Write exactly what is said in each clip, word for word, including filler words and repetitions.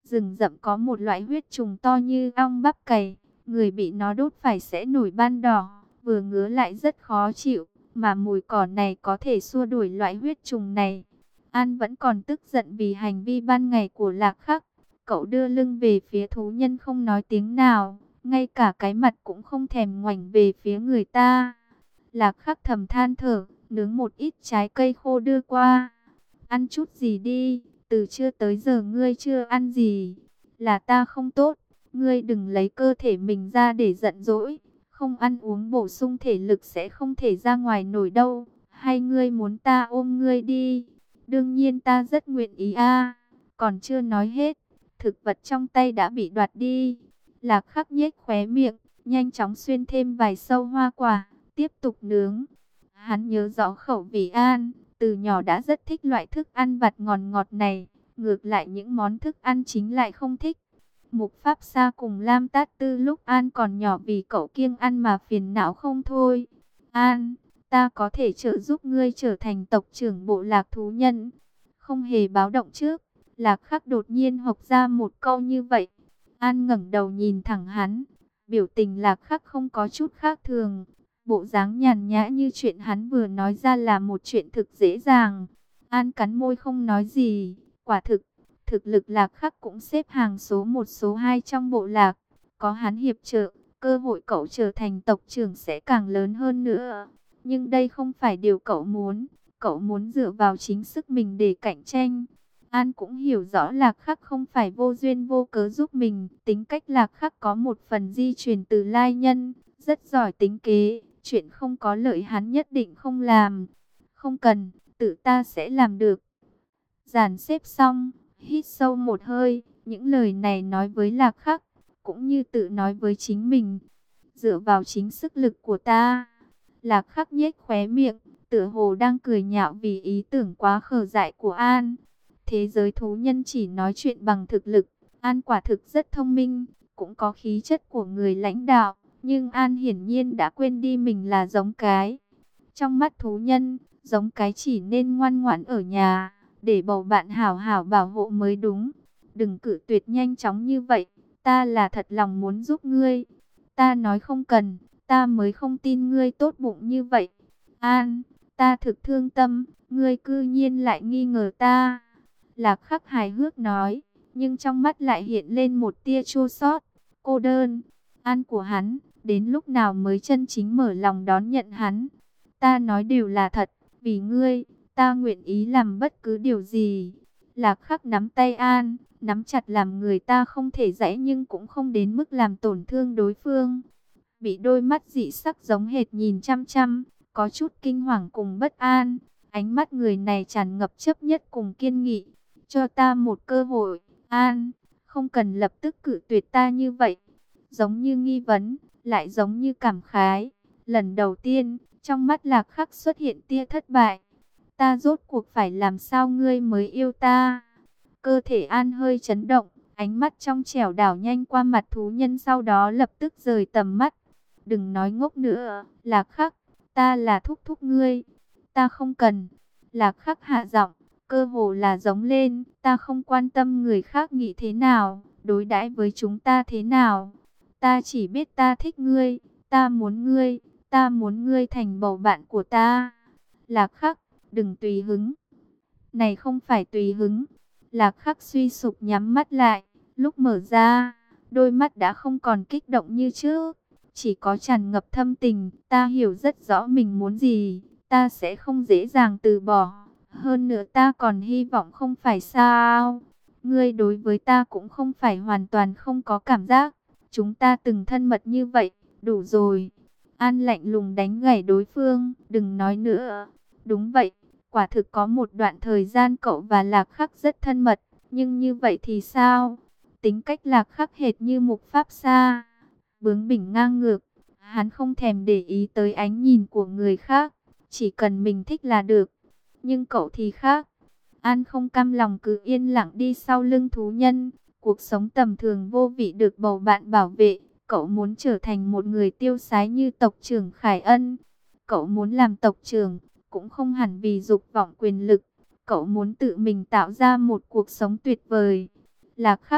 Rừng rậm có một loại huyết trùng to như ong bắp cày, người bị nó đốt phải sẽ nổi ban đỏ, vừa ngứa lại rất khó chịu, mà mùi cỏ này có thể xua đuổi loại huyết trùng này. An vẫn còn tức giận vì hành vi ban ngày của Lạc Khắc. Cậu đưa lưng về phía thú nhân không nói tiếng nào, ngay cả cái mặt cũng không thèm ngoảnh về phía người ta. Lạc Khắc thầm than thở, nướng một ít trái cây khô đưa qua. Ăn chút gì đi, từ trưa tới giờ ngươi chưa ăn gì. Là ta không tốt, ngươi đừng lấy cơ thể mình ra để giận dỗi. Không ăn uống bổ sung thể lực sẽ không thể ra ngoài nổi đâu. Hay ngươi muốn ta ôm ngươi đi? Đương nhiên ta rất nguyện ý a. Còn chưa nói hết, thực vật trong tay đã bị đoạt đi. Lạc Khắc nhếch khóe miệng, nhanh chóng xuyên thêm vài sâu hoa quả, tiếp tục nướng. Hắn nhớ rõ khẩu vị An, từ nhỏ đã rất thích loại thức ăn vặt ngọt ngọt này, ngược lại những món thức ăn chính lại không thích. Mục Pháp Sa cùng Lam Tát Tư lúc An còn nhỏ vì cậu kiêng ăn mà phiền não không thôi. An, ta có thể trợ giúp ngươi trở thành tộc trưởng bộ lạc thú nhân. Không hề báo động trước, Lạc Khắc đột nhiên hộc ra một câu như vậy. An ngẩng đầu nhìn thẳng hắn, biểu tình Lạc Khắc không có chút khác thường. Bộ dáng nhàn nhã như chuyện hắn vừa nói ra là một chuyện thực dễ dàng. An cắn môi không nói gì, quả thực, thực lực Lạc Khắc cũng xếp hàng số một số hai trong bộ lạc. Có hắn hiệp trợ, cơ hội cậu trở thành tộc trưởng sẽ càng lớn hơn nữa. Nhưng đây không phải điều cậu muốn, cậu muốn dựa vào chính sức mình để cạnh tranh. An cũng hiểu rõ Lạc Khắc không phải vô duyên vô cớ giúp mình. Tính cách Lạc Khắc có một phần di truyền từ lai nhân, rất giỏi tính kế. Chuyện không có lợi hắn nhất định không làm. Không cần, tự ta sẽ làm được. Dàn xếp xong, hít sâu một hơi. Những lời này nói với Lạc Khắc, cũng như tự nói với chính mình. Dựa vào chính sức lực của ta. Lạc Khắc nhếch khóe miệng, tựa hồ đang cười nhạo vì ý tưởng quá khờ dại của An. Thế giới thú nhân chỉ nói chuyện bằng thực lực. An quả thực rất thông minh, cũng có khí chất của người lãnh đạo. Nhưng An hiển nhiên đã quên đi mình là giống cái. Trong mắt thú nhân, giống cái chỉ nên ngoan ngoãn ở nhà, để bầu bạn hảo hảo bảo hộ mới đúng. Đừng cự tuyệt nhanh chóng như vậy, ta là thật lòng muốn giúp ngươi. Ta nói không cần, ta mới không tin ngươi tốt bụng như vậy. An, ta thực thương tâm, ngươi cư nhiên lại nghi ngờ ta. Lạc Khắc hài hước nói, nhưng trong mắt lại hiện lên một tia chua xót, cô đơn. An của hắn, đến lúc nào mới chân chính mở lòng đón nhận hắn. Ta nói đều là thật, vì ngươi, ta nguyện ý làm bất cứ điều gì. Lạc Khắc nắm tay An, nắm chặt làm người ta không thể giãy nhưng cũng không đến mức làm tổn thương đối phương. Bị đôi mắt dị sắc giống hệt nhìn chăm chăm, có chút kinh hoàng cùng bất an. Ánh mắt người này tràn ngập chấp nhất cùng kiên nghị. Cho ta một cơ hội, An, không cần lập tức cự tuyệt ta như vậy. Giống như nghi vấn, lại giống như cảm khái. Lần đầu tiên, trong mắt Lạc Khắc xuất hiện tia thất bại. Ta rốt cuộc phải làm sao ngươi mới yêu ta? Cơ thể An hơi chấn động, ánh mắt trong trẻo đảo nhanh qua mặt thú nhân, sau đó lập tức rời tầm mắt. Đừng nói ngốc nữa, Lạc Khắc, ta là thúc thúc ngươi. Ta không cần. Lạc Khắc hạ giọng, cơ hồ là giống lên, ta không quan tâm người khác nghĩ thế nào, đối đãi với chúng ta thế nào. Ta chỉ biết ta thích ngươi, ta muốn ngươi, ta muốn ngươi thành bầu bạn của ta. Lạc Khắc, đừng tùy hứng. Này không phải tùy hứng. Lạc Khắc suy sụp nhắm mắt lại, lúc mở ra, đôi mắt đã không còn kích động như trước, chỉ có tràn ngập thâm tình. Ta hiểu rất rõ mình muốn gì, ta sẽ không dễ dàng từ bỏ. Hơn nữa ta còn hy vọng không phải sao. Ngươi đối với ta cũng không phải hoàn toàn không có cảm giác. Chúng ta từng thân mật như vậy, đủ rồi. An lạnh lùng đánh gãy đối phương, đừng nói nữa. Đúng vậy, quả thực có một đoạn thời gian cậu và Lạc Khắc rất thân mật, nhưng như vậy thì sao? Tính cách Lạc Khắc hệt như Mục Pháp Sa, bướng bỉnh ngang ngược, hắn không thèm để ý tới ánh nhìn của người khác, chỉ cần mình thích là được. Nhưng cậu thì khác. An không cam lòng cứ yên lặng đi sau lưng thú nhân, cuộc sống tầm thường vô vị được bầu bạn bảo vệ. Cậu muốn trở thành một người tiêu sái như tộc trưởng Khải Ân. Cậu muốn làm tộc trưởng, cũng không hẳn vì dục vọng quyền lực. Cậu muốn tự mình tạo ra một cuộc sống tuyệt vời. Lạc Khắc,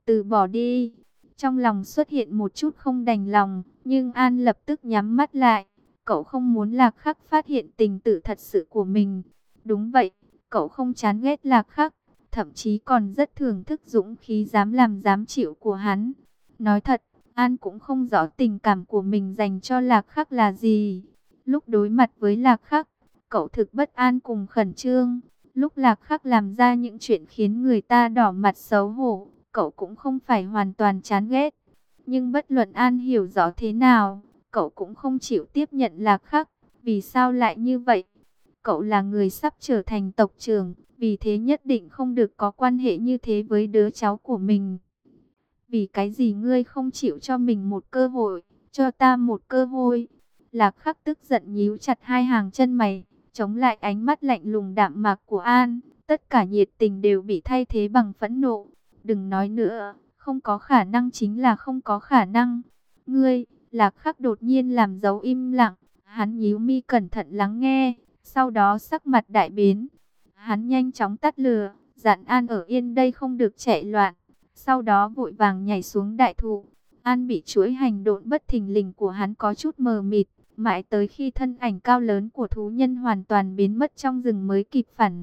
từ bỏ đi. Trong lòng xuất hiện một chút không đành lòng, nhưng An lập tức nhắm mắt lại. Cậu không muốn Lạc Khắc phát hiện tình tự thật sự của mình. Đúng vậy, cậu không chán ghét Lạc Khắc, thậm chí còn rất thưởng thức dũng khí dám làm dám chịu của hắn. Nói thật, An cũng không rõ tình cảm của mình dành cho Lạc Khắc là gì. Lúc đối mặt với Lạc Khắc, cậu thực bất an cùng khẩn trương. Lúc Lạc Khắc làm ra những chuyện khiến người ta đỏ mặt xấu hổ, cậu cũng không phải hoàn toàn chán ghét. Nhưng bất luận An hiểu rõ thế nào, cậu cũng không chịu tiếp nhận Lạc Khắc. Vì sao lại như vậy? Cậu là người sắp trở thành tộc trưởng, vì thế nhất định không được có quan hệ như thế với đứa cháu của mình. Vì cái gì ngươi không chịu cho mình một cơ hội, cho ta một cơ hội? Lạc Khắc tức giận nhíu chặt hai hàng chân mày, chống lại ánh mắt lạnh lùng đạm mạc của An. Tất cả nhiệt tình đều bị thay thế bằng phẫn nộ. Đừng nói nữa, không có khả năng chính là không có khả năng. Ngươi, Lạc Khắc đột nhiên làm dấu im lặng, hắn nhíu mi cẩn thận lắng nghe, sau đó sắc mặt đại biến. Hắn nhanh chóng tắt lửa, dặn An ở yên đây không được chạy loạn. Sau đó vội vàng nhảy xuống đại thụ. An bị chuỗi hành động bất thình lình của hắn có chút mờ mịt, mãi tới khi thân ảnh cao lớn của thú nhân hoàn toàn biến mất trong rừng mới kịp phản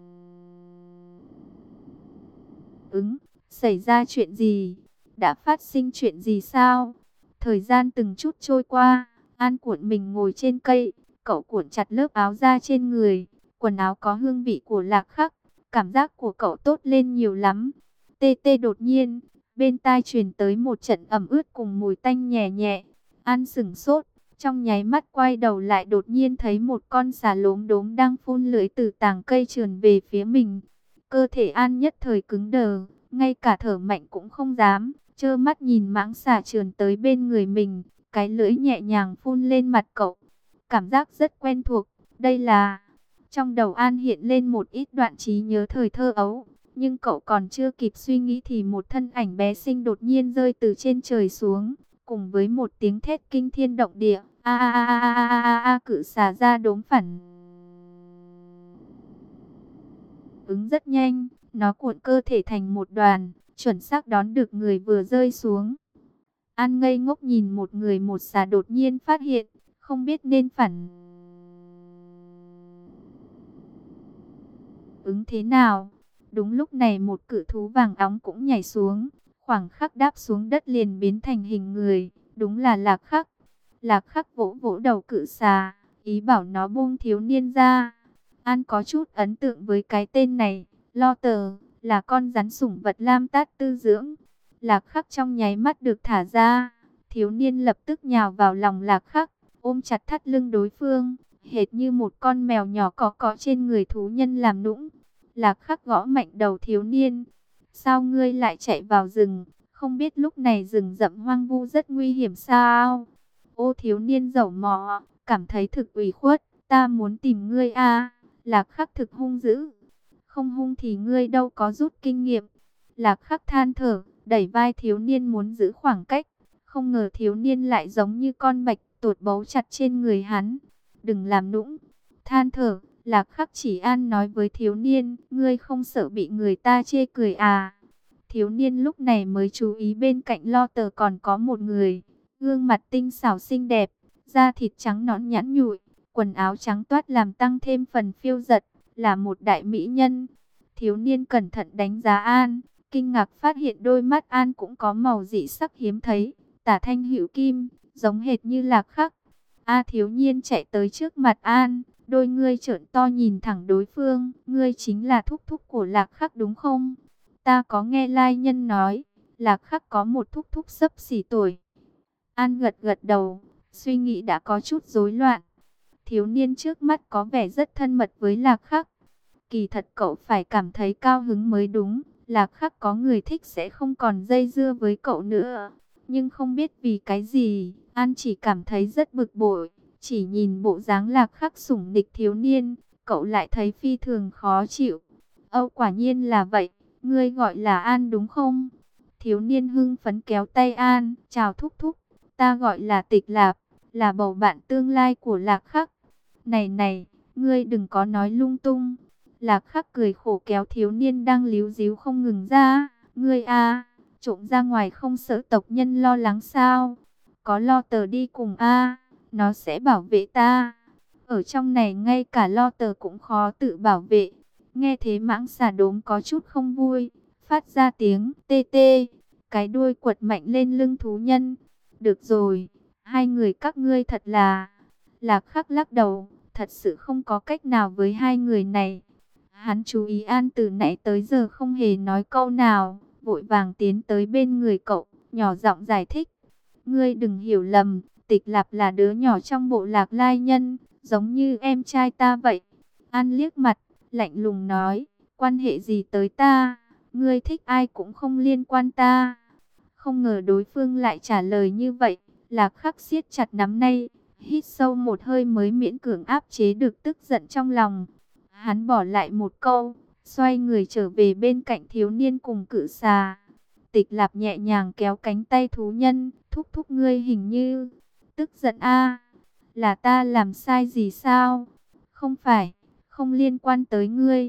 ứng. Xảy ra chuyện gì? Đã phát sinh chuyện gì sao? Thời gian từng chút trôi qua, An cuộn mình ngồi trên cây, cậu cuộn chặt lớp áo da trên người, quần áo có hương vị của Lạc Khắc, cảm giác của cậu tốt lên nhiều lắm. Tê tê đột nhiên, bên tai truyền tới một trận ẩm ướt cùng mùi tanh nhẹ nhẹ. An sửng sốt, trong nháy mắt quay đầu lại đột nhiên thấy một con xà lốm đốm đang phun lưỡi từ tàng cây trườn về phía mình. Cơ thể An nhất thời cứng đờ, ngay cả thở mạnh cũng không dám, trơ mắt nhìn mãng xà trườn tới bên người mình, cái lưỡi nhẹ nhàng phun lên mặt cậu. Cảm giác rất quen thuộc, đây là... Trong đầu An hiện lên một ít đoạn trí nhớ thời thơ ấu, nhưng cậu còn chưa kịp suy nghĩ thì một thân ảnh bé xinh đột nhiên rơi từ trên trời xuống, cùng với một tiếng thét kinh thiên động địa, a a a a a a a, cự xà ra đốm phản ứng rất nhanh, nó cuộn cơ thể thành một đoàn, chuẩn xác đón được người vừa rơi xuống. An ngây ngốc nhìn một người một xà đột nhiên phát hiện, không biết nên phản ứng thế nào. Đúng lúc này một cự thú vàng óng cũng nhảy xuống, khoảng khắc đáp xuống đất liền biến thành hình người, đúng là Lạc Khắc. Lạc Khắc vỗ vỗ đầu cự xà, ý bảo nó buông thiếu niên ra. An có chút ấn tượng với cái tên này, Lo Tờ, là con rắn sủng vật Lam Tát tư dưỡng. Lạc Khắc trong nháy mắt được thả ra, thiếu niên lập tức nhào vào lòng Lạc Khắc, ôm chặt thắt lưng đối phương, hệt như một con mèo nhỏ cọ cọ trên người thú nhân làm nũng. Lạc Khắc gõ mạnh đầu thiếu niên. Sao ngươi lại chạy vào rừng? Không biết lúc này rừng rậm hoang vu rất nguy hiểm sao? Ô thiếu niên dẩu mỏ, cảm thấy thực ủy khuất. Ta muốn tìm ngươi a. Lạc Khắc thực hung dữ. Không hung thì ngươi đâu có rút kinh nghiệm. Lạc Khắc than thở, đẩy vai thiếu niên muốn giữ khoảng cách. Không ngờ thiếu niên lại giống như con bạch tuột bấu chặt trên người hắn. Đừng làm nũng. Than thở, Lạc Khắc chỉ an nói với thiếu niên, ngươi không sợ bị người ta chê cười à? Thiếu niên lúc này mới chú ý bên cạnh Lo Tờ còn có một người, gương mặt tinh xảo xinh đẹp, da thịt trắng nõn nhẵn nhụi, quần áo trắng toát làm tăng thêm phần phiêu dật, là một đại mỹ nhân. Thiếu niên cẩn thận đánh giá An, kinh ngạc phát hiện đôi mắt An cũng có màu dị sắc hiếm thấy, tả thanh hữu kim, giống hệt như Lạc Khắc. A thiếu niên chạy tới trước mặt An, đôi ngươi trợn to nhìn thẳng đối phương, ngươi chính là thúc thúc của Lạc Khắc đúng không? Ta có nghe lai nhân nói, Lạc Khắc có một thúc thúc xấp xỉ tuổi. An gật gật đầu, suy nghĩ đã có chút rối loạn. Thiếu niên trước mắt có vẻ rất thân mật với Lạc Khắc. Kỳ thật cậu phải cảm thấy cao hứng mới đúng, Lạc Khắc có người thích sẽ không còn dây dưa với cậu nữa. Nhưng không biết vì cái gì, An chỉ cảm thấy rất bực bội. Chỉ nhìn bộ dáng Lạc Khắc sủng nịch thiếu niên, cậu lại thấy phi thường khó chịu. Âu quả nhiên là vậy, ngươi gọi là An đúng không? Thiếu niên hưng phấn kéo tay An, chào thúc thúc, ta gọi là Tịch Lạp, là bầu bạn tương lai của Lạc Khắc. Này này, ngươi đừng có nói lung tung. Lạc Khắc cười khổ kéo thiếu niên đang líu díu không ngừng ra, ngươi a, trộm ra ngoài không sợ tộc nhân lo lắng sao? Có lo tờ đi cùng a, nó sẽ bảo vệ ta. Ở trong này ngay cả lo tờ cũng khó tự bảo vệ. Nghe thế mãng xà đốm có chút không vui, phát ra tiếng tê tê, cái đuôi quật mạnh lên lưng thú nhân. Được rồi, hai người các ngươi thật là... Lạc Khắc lắc đầu, thật sự không có cách nào với hai người này. Hắn chú ý An từ nãy tới giờ không hề nói câu nào, vội vàng tiến tới bên người cậu, nhỏ giọng giải thích. Ngươi đừng hiểu lầm, Tịch Lạp là đứa nhỏ trong bộ lạc lai nhân, giống như em trai ta vậy. An liếc mặt, lạnh lùng nói, quan hệ gì tới ta, ngươi thích ai cũng không liên quan ta. Không ngờ đối phương lại trả lời như vậy, Lạc Khắc siết chặt nắm tay, hít sâu một hơi mới miễn cưỡng áp chế được tức giận trong lòng. Hắn bỏ lại một câu, xoay người trở về bên cạnh thiếu niên cùng cự xà. Tịch Lạp nhẹ nhàng kéo cánh tay thú nhân, thúc thúc ngươi hình như tức giận a, là ta làm sai gì sao? Không phải, không liên quan tới ngươi.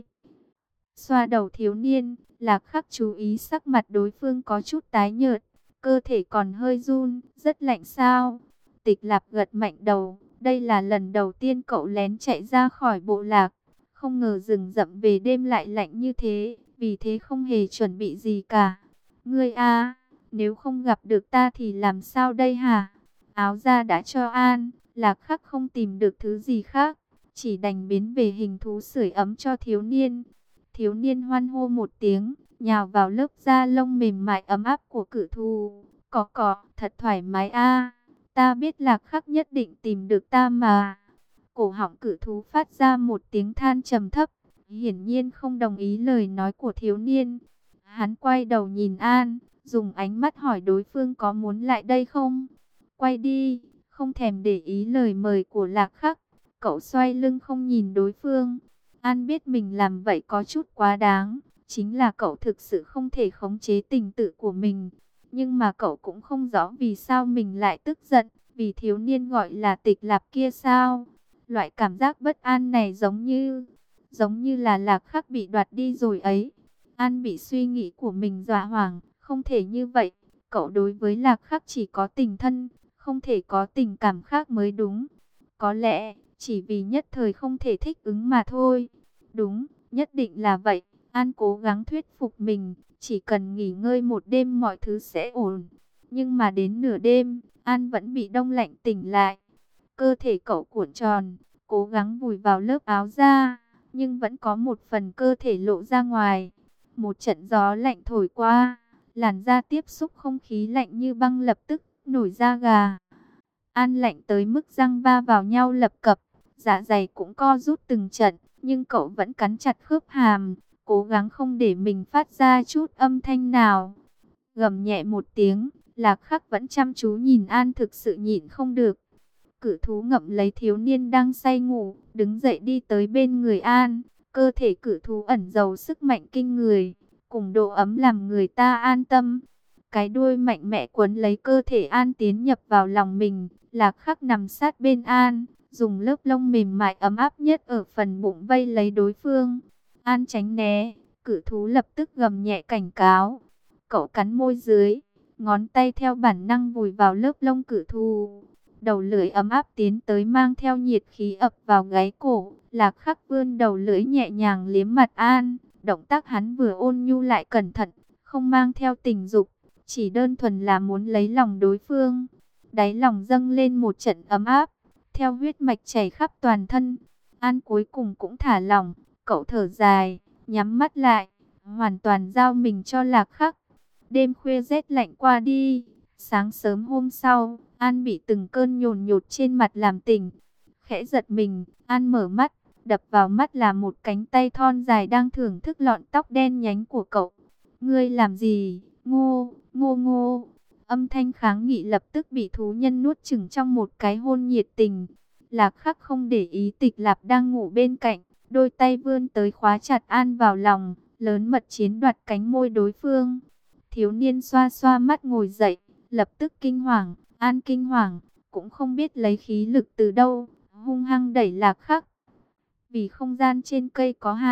Xoa đầu thiếu niên, Lạc Khắc chú ý sắc mặt đối phương có chút tái nhợt, cơ thể còn hơi run, rất lạnh sao? Tịch Lạp gật mạnh đầu, đây là lần đầu tiên cậu lén chạy ra khỏi bộ lạc, không ngờ rừng rậm về đêm lại lạnh như thế, vì thế không hề chuẩn bị gì cả. Ngươi a, nếu không gặp được ta thì làm sao đây hả? Áo da đã cho An, Lạc Khắc không tìm được thứ gì khác, chỉ đành biến về hình thú sưởi ấm cho thiếu niên. Thiếu niên hoan hô một tiếng, nhào vào lớp da lông mềm mại ấm áp của cự thú. Cỏ cỏ, thật thoải mái a. Ta biết Lạc Khắc nhất định tìm được ta mà. Cổ họng cự thú phát ra một tiếng than trầm thấp, hiển nhiên không đồng ý lời nói của thiếu niên. Hắn quay đầu nhìn An, dùng ánh mắt hỏi đối phương có muốn lại đây không. Quay đi, không thèm để ý lời mời của Lạc Khắc. Cậu xoay lưng không nhìn đối phương. An biết mình làm vậy có chút quá đáng, chính là cậu thực sự không thể khống chế tình tự của mình. Nhưng mà cậu cũng không rõ vì sao mình lại tức giận, vì thiếu niên gọi là Tịch Lạp kia sao. Loại cảm giác bất an này giống như, giống như là Lạc Khắc bị đoạt đi rồi ấy. An bị suy nghĩ của mình dọa hoảng, không thể như vậy. Cậu đối với Lạc Khắc chỉ có tình thân, không thể có tình cảm khác mới đúng. Có lẽ, chỉ vì nhất thời không thể thích ứng mà thôi. Đúng, nhất định là vậy. An cố gắng thuyết phục mình, chỉ cần nghỉ ngơi một đêm mọi thứ sẽ ổn. Nhưng mà đến nửa đêm, An vẫn bị đông lạnh tỉnh lại. Cơ thể cậu cuộn tròn, cố gắng vùi vào lớp áo da, nhưng vẫn có một phần cơ thể lộ ra ngoài. Một trận gió lạnh thổi qua, làn da tiếp xúc không khí lạnh như băng lập tức nổi da gà. An lạnh tới mức răng va vào nhau lập cập, dạ dày cũng co rút từng trận, nhưng cậu vẫn cắn chặt khớp hàm, cố gắng không để mình phát ra chút âm thanh nào. Gầm nhẹ một tiếng, Lạc Khắc vẫn chăm chú nhìn An, thực sự nhịn không được. Cự thú ngậm lấy thiếu niên đang say ngủ, đứng dậy đi tới bên người An. Cơ thể cự thú ẩn giấu sức mạnh kinh người, cùng độ ấm làm người ta an tâm. Cái đuôi mạnh mẽ quấn lấy cơ thể An tiến nhập vào lòng mình. Lạc Khắc nằm sát bên An, dùng lớp lông mềm mại ấm áp nhất ở phần bụng vây lấy đối phương. An tránh né, cự thú lập tức gầm nhẹ cảnh cáo. Cậu cắn môi dưới, ngón tay theo bản năng vùi vào lớp lông cự thú. Đầu lưỡi ấm áp tiến tới mang theo nhiệt khí ập vào gáy cổ. Lạc Khắc vươn đầu lưỡi nhẹ nhàng liếm mặt An. Động tác hắn vừa ôn nhu lại cẩn thận, không mang theo tình dục, chỉ đơn thuần là muốn lấy lòng đối phương. Đáy lòng dâng lên một trận ấm áp, theo huyết mạch chảy khắp toàn thân. An cuối cùng cũng thả lỏng, cậu thở dài, nhắm mắt lại, hoàn toàn giao mình cho Lạc Khắc. Đêm khuya rét lạnh qua đi, sáng sớm hôm sau, An bị từng cơn nhồn nhột trên mặt làm tỉnh. Khẽ giật mình, An mở mắt, đập vào mắt là một cánh tay thon dài đang thưởng thức lọn tóc đen nhánh của cậu. Ngươi làm gì? Ngô, ngô ngô. Âm thanh kháng nghị lập tức bị thú nhân nuốt chửng trong một cái hôn nhiệt tình. Lạc Khắc không để ý Tịch Lạp đang ngủ bên cạnh, đôi tay vươn tới khóa chặt An vào lòng, lớn mật chiếm đoạt cánh môi đối phương. Thiếu niên xoa xoa mắt ngồi dậy, lập tức kinh hoàng. An kinh hoàng, cũng không biết lấy khí lực từ đâu, hung hăng đẩy Lạc Khắc. Vì không gian trên cây có hạn,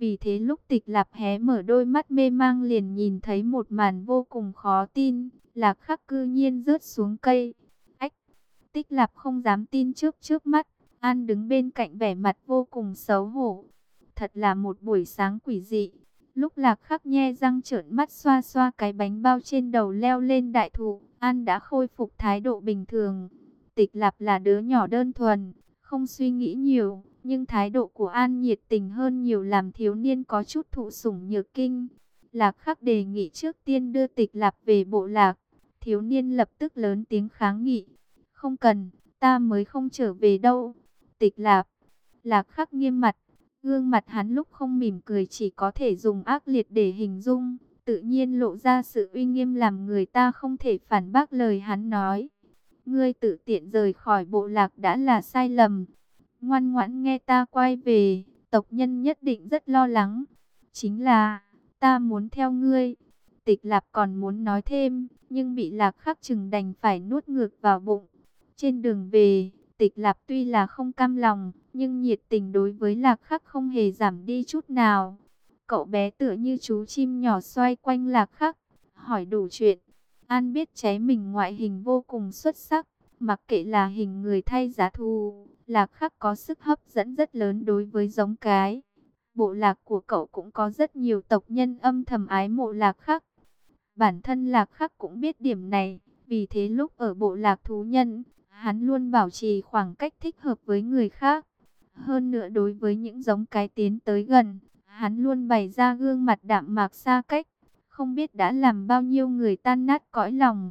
Vì thế lúc Tịch Lạp hé mở đôi mắt mê mang liền nhìn thấy một màn vô cùng khó tin. Lạc Khắc cư nhiên rớt xuống cây. Ách! Tích Lạp không dám tin trước trước mắt. An đứng bên cạnh vẻ mặt vô cùng xấu hổ. Thật là một buổi sáng quỷ dị. Lúc Lạc Khắc nhe răng trợn mắt xoa xoa cái bánh bao trên đầu leo lên đại thụ, An đã khôi phục thái độ bình thường. Tịch Lạp là đứa nhỏ đơn thuần, không suy nghĩ nhiều, nhưng thái độ của An nhiệt tình hơn nhiều làm thiếu niên có chút thụ sủng nhược kinh. Lạc Khắc đề nghị trước tiên đưa Tịch Lạp về bộ lạc. Thiếu niên lập tức lớn tiếng kháng nghị. Không cần, ta mới không trở về đâu. Tịch Lạp, Lạc Khắc nghiêm mặt. Gương mặt hắn lúc không mỉm cười chỉ có thể dùng ác liệt để hình dung, tự nhiên lộ ra sự uy nghiêm làm người ta không thể phản bác lời hắn nói. Ngươi tự tiện rời khỏi bộ lạc đã là sai lầm. Ngoan ngoãn nghe ta quay về, tộc nhân nhất định rất lo lắng. Chính là, ta muốn theo ngươi. Tịch Lạp còn muốn nói thêm, nhưng bị Lạc Khắc trừng đành phải nuốt ngược vào bụng. Trên đường về, Tịch Lạp tuy là không cam lòng, nhưng nhiệt tình đối với Lạc Khắc không hề giảm đi chút nào. Cậu bé tựa như chú chim nhỏ xoay quanh Lạc Khắc, hỏi đủ chuyện. An biết cháy mình ngoại hình vô cùng xuất sắc, mặc kệ là hình người thay giá thú, Lạc Khắc có sức hấp dẫn rất lớn đối với giống cái. Bộ lạc của cậu cũng có rất nhiều tộc nhân âm thầm ái mộ Lạc Khắc. Bản thân Lạc Khắc cũng biết điểm này, vì thế lúc ở bộ lạc thú nhân, hắn luôn bảo trì khoảng cách thích hợp với người khác. Hơn nữa đối với những giống cái tiến tới gần, hắn luôn bày ra gương mặt đạm mạc xa cách, không biết đã làm bao nhiêu người tan nát cõi lòng.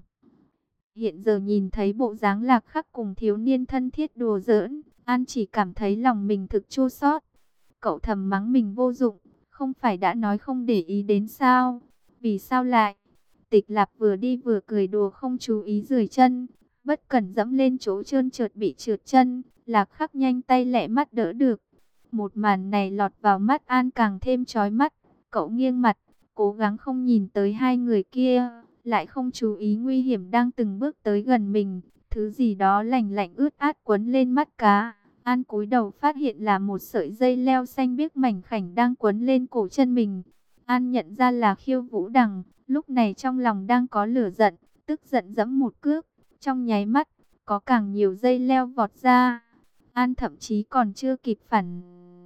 Hiện giờ nhìn thấy bộ dáng Lạc Khắc cùng thiếu niên thân thiết đùa giỡn, An chỉ cảm thấy lòng mình thực chua xót. Cậu thầm mắng mình vô dụng, không phải đã nói không để ý đến sao? Vì sao lại? Tịch Lạp vừa đi vừa cười đùa không chú ý rời chân, bất cẩn dẫm lên chỗ trơn trượt bị trượt chân. Lạc Khắc nhanh tay lẹ mắt đỡ được. Một màn này lọt vào mắt An càng thêm chói mắt. Cậu nghiêng mặt, cố gắng không nhìn tới hai người kia, lại không chú ý nguy hiểm đang từng bước tới gần mình. Thứ gì đó lạnh lạnh ướt át quấn lên mắt cá. An cúi đầu phát hiện là một sợi dây leo xanh biếc mảnh khảnh đang quấn lên cổ chân mình. An nhận ra là Khiêu Vũ Đằng, lúc này trong lòng đang có lửa giận, tức giận giẫm một cước. Trong nháy mắt, có càng nhiều dây leo vọt ra. An thậm chí còn chưa kịp phản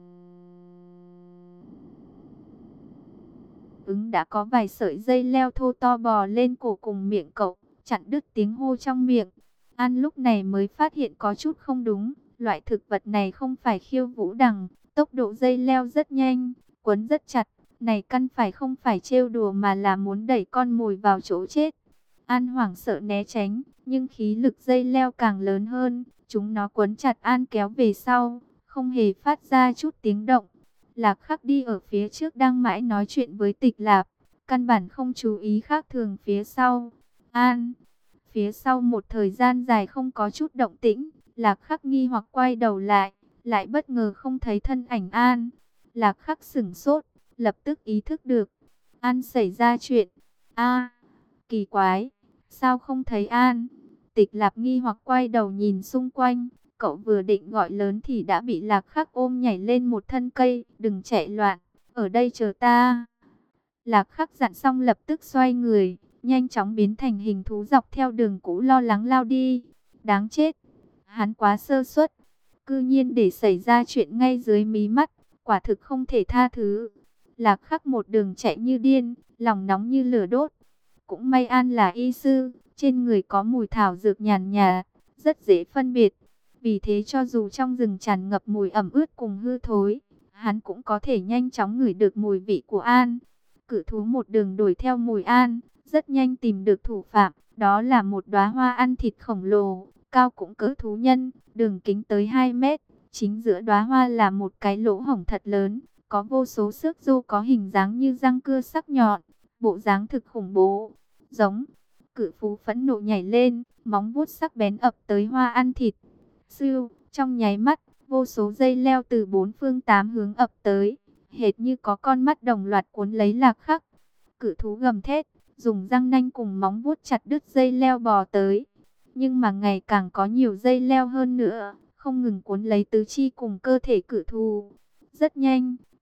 ứng đã có vài sợi dây leo thô to bò lên cổ cùng miệng cậu, chặn đứt tiếng hô trong miệng. An lúc này mới phát hiện có chút không đúng, loại thực vật này không phải Khiêu Vũ Đằng, tốc độ dây leo rất nhanh, quấn rất chặt, này căn phải không phải trêu đùa mà là muốn đẩy con mồi vào chỗ chết. An hoảng sợ né tránh, nhưng khí lực dây leo càng lớn hơn, chúng nó quấn chặt An kéo về sau, không hề phát ra chút tiếng động. Lạc Khắc đi ở phía trước đang mãi nói chuyện với Tịch Lạp, căn bản không chú ý khác thường phía sau. An, phía sau một thời gian dài không có chút động tĩnh, Lạc Khắc nghi hoặc quay đầu lại, lại bất ngờ không thấy thân ảnh An. Lạc Khắc sửng sốt, lập tức ý thức được, An xảy ra chuyện. A, kỳ quái, sao không thấy An? Tịch Lạp nghi hoặc quay đầu nhìn xung quanh, cậu vừa định gọi lớn thì đã bị Lạc Khắc ôm nhảy lên một thân cây, đừng chạy loạn, ở đây chờ ta. Lạc Khắc dặn xong lập tức xoay người, nhanh chóng biến thành hình thú dọc theo đường cũ lo lắng lao đi. Đáng chết, hắn quá sơ suất, cư nhiên để xảy ra chuyện ngay dưới mí mắt, quả thực không thể tha thứ. Lạc Khắc một đường chạy như điên, lòng nóng như lửa đốt. Cũng may An là y sư, trên người có mùi thảo dược nhàn nhạt, rất dễ phân biệt. Vì thế cho dù trong rừng tràn ngập mùi ẩm ướt cùng hư thối, hắn cũng có thể nhanh chóng ngửi được mùi vị của An. Cự thú một đường đuổi theo mùi An, rất nhanh tìm được thủ phạm. Đó là một đóa hoa ăn thịt khổng lồ, cao cũng cỡ thú nhân, đường kính tới hai mét. Chính giữa đóa hoa là một cái lỗ hổng thật lớn, có vô số xước rô có hình dáng như răng cưa sắc nhọn, bộ dáng thực khủng bố. Giống, cự phú phẫn nộ nhảy lên, móng vuốt sắc bén ập tới hoa ăn thịt. Siêu, trong nháy mắt, vô số dây leo từ bốn phương tám hướng ập tới, hệt như có con mắt đồng loạt cuốn lấy Lạc Khắc. Cự thú gầm thét, dùng răng nanh cùng móng vuốt chặt đứt dây leo bò tới. Nhưng mà ngày càng có nhiều dây leo hơn nữa, không ngừng cuốn lấy tứ chi cùng cơ thể cự thú. Rất nhanh,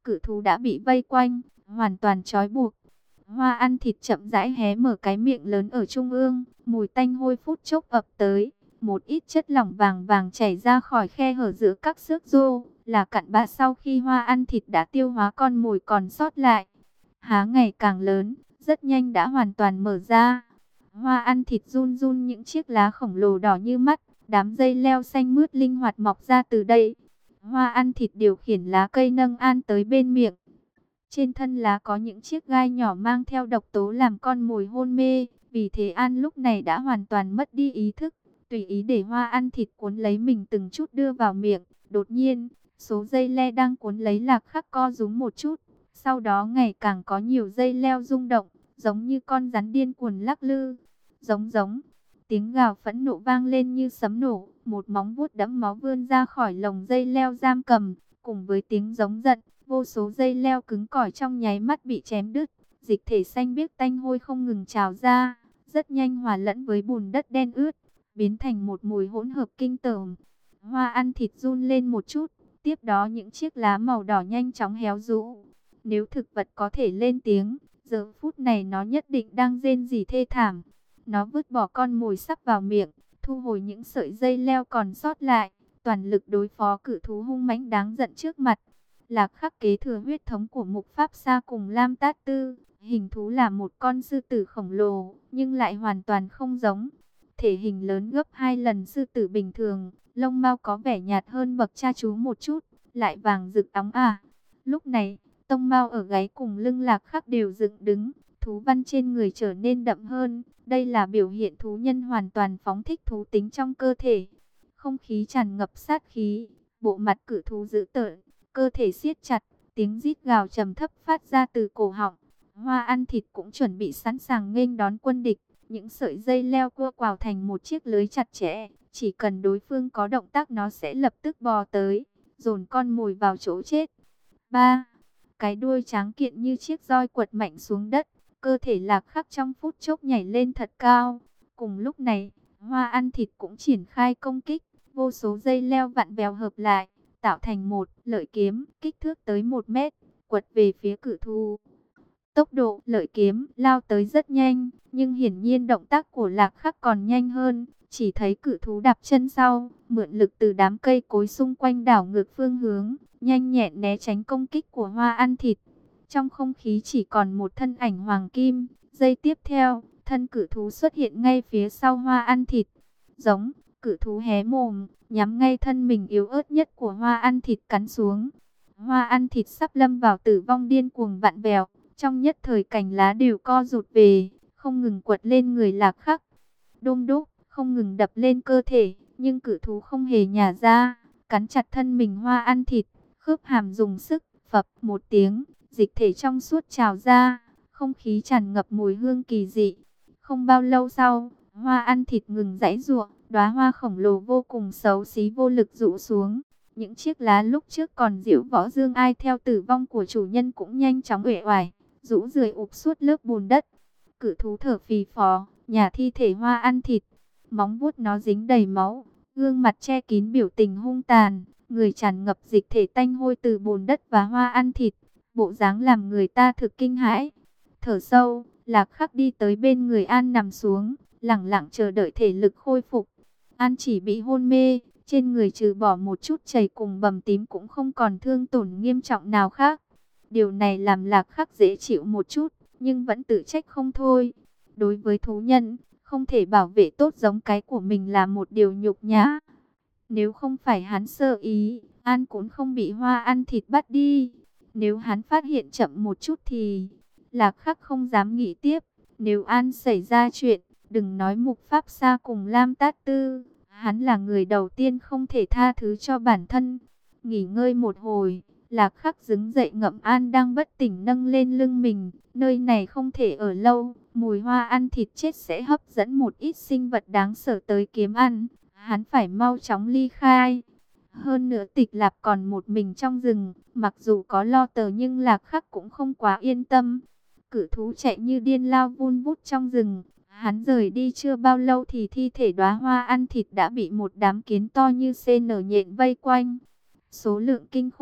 cự thú đã bị vây quanh, hoàn toàn trói buộc. Hoa ăn thịt chậm rãi hé mở cái miệng lớn ở trung ương, mùi tanh hôi phút chốc ập tới. Một ít chất lỏng vàng vàng chảy ra khỏi khe hở giữa các xước rô, là cặn bã sau khi hoa ăn thịt đã tiêu hóa con mồi còn sót lại. Há ngày càng lớn, rất nhanh đã hoàn toàn mở ra. Hoa ăn thịt run run những chiếc lá khổng lồ đỏ như mắt, đám dây leo xanh mướt linh hoạt mọc ra từ đây. Hoa ăn thịt điều khiển lá cây nâng An tới bên miệng. Trên thân lá có những chiếc gai nhỏ mang theo độc tố làm con mồi hôn mê, vì thế An lúc này đã hoàn toàn mất đi ý thức, tùy ý để hoa ăn thịt cuốn lấy mình từng chút đưa vào miệng. Đột nhiên, số dây le đang cuốn lấy Lạc Khắc co rúm một chút, sau đó ngày càng có nhiều dây leo rung động, giống như con rắn điên cuồng lắc lư. Giống giống, tiếng gào phẫn nộ vang lên như sấm nổ, một móng vuốt đẫm máu vươn ra khỏi lồng dây leo giam cầm, cùng với tiếng giống giận, vô số dây leo cứng cỏi trong nháy mắt bị chém đứt, dịch thể xanh biếc tanh hôi không ngừng trào ra, rất nhanh hòa lẫn với bùn đất đen ướt, biến thành một mùi hỗn hợp kinh tởm. Hoa ăn thịt run lên một chút, tiếp đó những chiếc lá màu đỏ nhanh chóng héo rũ. Nếu thực vật có thể lên tiếng, giờ phút này nó nhất định đang rên rỉ thê thảm. Nó vứt bỏ con mồi sắp vào miệng, thu hồi những sợi dây leo còn sót lại, toàn lực đối phó cự thú hung mãnh đáng giận trước mặt. Lạc Khắc kế thừa huyết thống của Mục Pháp Sa cùng Lam Tát Tư, hình thú là một con sư tử khổng lồ, nhưng lại hoàn toàn không giống. Thể hình lớn gấp hai lần sư tử bình thường, lông mao có vẻ nhạt hơn bậc cha chú một chút, lại vàng rực óng ả. Lúc này, tông mao ở gáy cùng lưng Lạc Khắc đều dựng đứng, thú văn trên người trở nên đậm hơn. Đây là biểu hiện thú nhân hoàn toàn phóng thích thú tính trong cơ thể. Không khí tràn ngập sát khí, bộ mặt cự thú dữ tợn, cơ thể siết chặt, tiếng rít gào trầm thấp phát ra từ cổ họng. Hoa ăn thịt cũng chuẩn bị sẵn sàng nghênh đón quân địch, những sợi dây leo cua quào thành một chiếc lưới chặt chẽ, chỉ cần đối phương có động tác nó sẽ lập tức bò tới, dồn con mồi vào chỗ chết. Ba, cái đuôi tráng kiện như chiếc roi quật mạnh xuống đất, cơ thể Lạc Khắc trong phút chốc nhảy lên thật cao. Cùng lúc này, hoa ăn thịt cũng triển khai công kích, vô số dây leo vặn vẹo hợp lại, tạo thành một lợi kiếm kích thước tới một mét, quật về phía cự thú. Tốc độ lợi kiếm lao tới rất nhanh, nhưng hiển nhiên động tác của Lạc Khắc còn nhanh hơn. Chỉ thấy cự thú đạp chân sau, mượn lực từ đám cây cối xung quanh đảo ngược phương hướng, nhanh nhẹn né tránh công kích của hoa ăn thịt. Trong không khí chỉ còn một thân ảnh hoàng kim, giây tiếp theo, thân cự thú xuất hiện ngay phía sau hoa ăn thịt. Giống, cự thú hé mồm, nhắm ngay thân mình yếu ớt nhất của hoa ăn thịt cắn xuống. Hoa ăn thịt sắp lâm vào tử vong điên cuồng vặn vẹo, trong nhất thời cành lá đều co rụt về, không ngừng quật lên người Lạc Khắc. Đôm đúc, không ngừng đập lên cơ thể, nhưng cự thú không hề nhả ra, cắn chặt thân mình hoa ăn thịt, khớp hàm dùng sức, phập một tiếng, dịch thể trong suốt trào ra, không khí tràn ngập mùi hương kỳ dị. Không bao lâu sau, hoa ăn thịt ngừng giãy giụa, đóa hoa khổng lồ vô cùng xấu xí vô lực rũ xuống. Những chiếc lá lúc trước còn diễu võ dương ai theo tử vong của chủ nhân cũng nhanh chóng uể oải, rũ rượi ụp suốt lớp bùn đất. Cự thú thở phì phò, nhả thi thể hoa ăn thịt, móng vuốt nó dính đầy máu, gương mặt che kín biểu tình hung tàn, người tràn ngập dịch thể tanh hôi từ bùn đất và hoa ăn thịt, bộ dáng làm người ta thực kinh hãi. Thở sâu, Lạc Khắc đi tới bên người An nằm xuống, lẳng lặng chờ đợi thể lực khôi phục. An chỉ bị hôn mê, trên người trừ bỏ một chút chảy cùng bầm tím cũng không còn thương tổn nghiêm trọng nào khác. Điều này làm Lạc Khắc dễ chịu một chút, nhưng vẫn tự trách không thôi. Đối với thú nhân, không thể bảo vệ tốt giống cái của mình là một điều nhục nhã. Nếu không phải hắn sơ ý, An cũng không bị hoa ăn thịt bắt đi. Nếu hắn phát hiện chậm một chút thì Lạc Khắc không dám nghĩ tiếp. Nếu An xảy ra chuyện, đừng nói Mục Pháp Sa cùng Lam Tát Tư, hắn là người đầu tiên không thể tha thứ cho bản thân. Nghỉ ngơi một hồi, Lạc Khắc đứng dậy ngậm An đang bất tỉnh nâng lên lưng mình. Nơi này không thể ở lâu, mùi hoa ăn thịt chết sẽ hấp dẫn một ít sinh vật đáng sợ tới kiếm ăn. Hắn phải mau chóng ly khai. Hơn nữa Tịch Lạp còn một mình trong rừng, mặc dù có lo tờ nhưng Lạc Khắc cũng không quá yên tâm. Cự thú chạy như điên lao vun vút trong rừng. Hắn rời đi chưa bao lâu thì thi thể đóa hoa ăn thịt đã bị một đám kiến to như sen nở nhện vây quanh. Số lượng kinh khủng,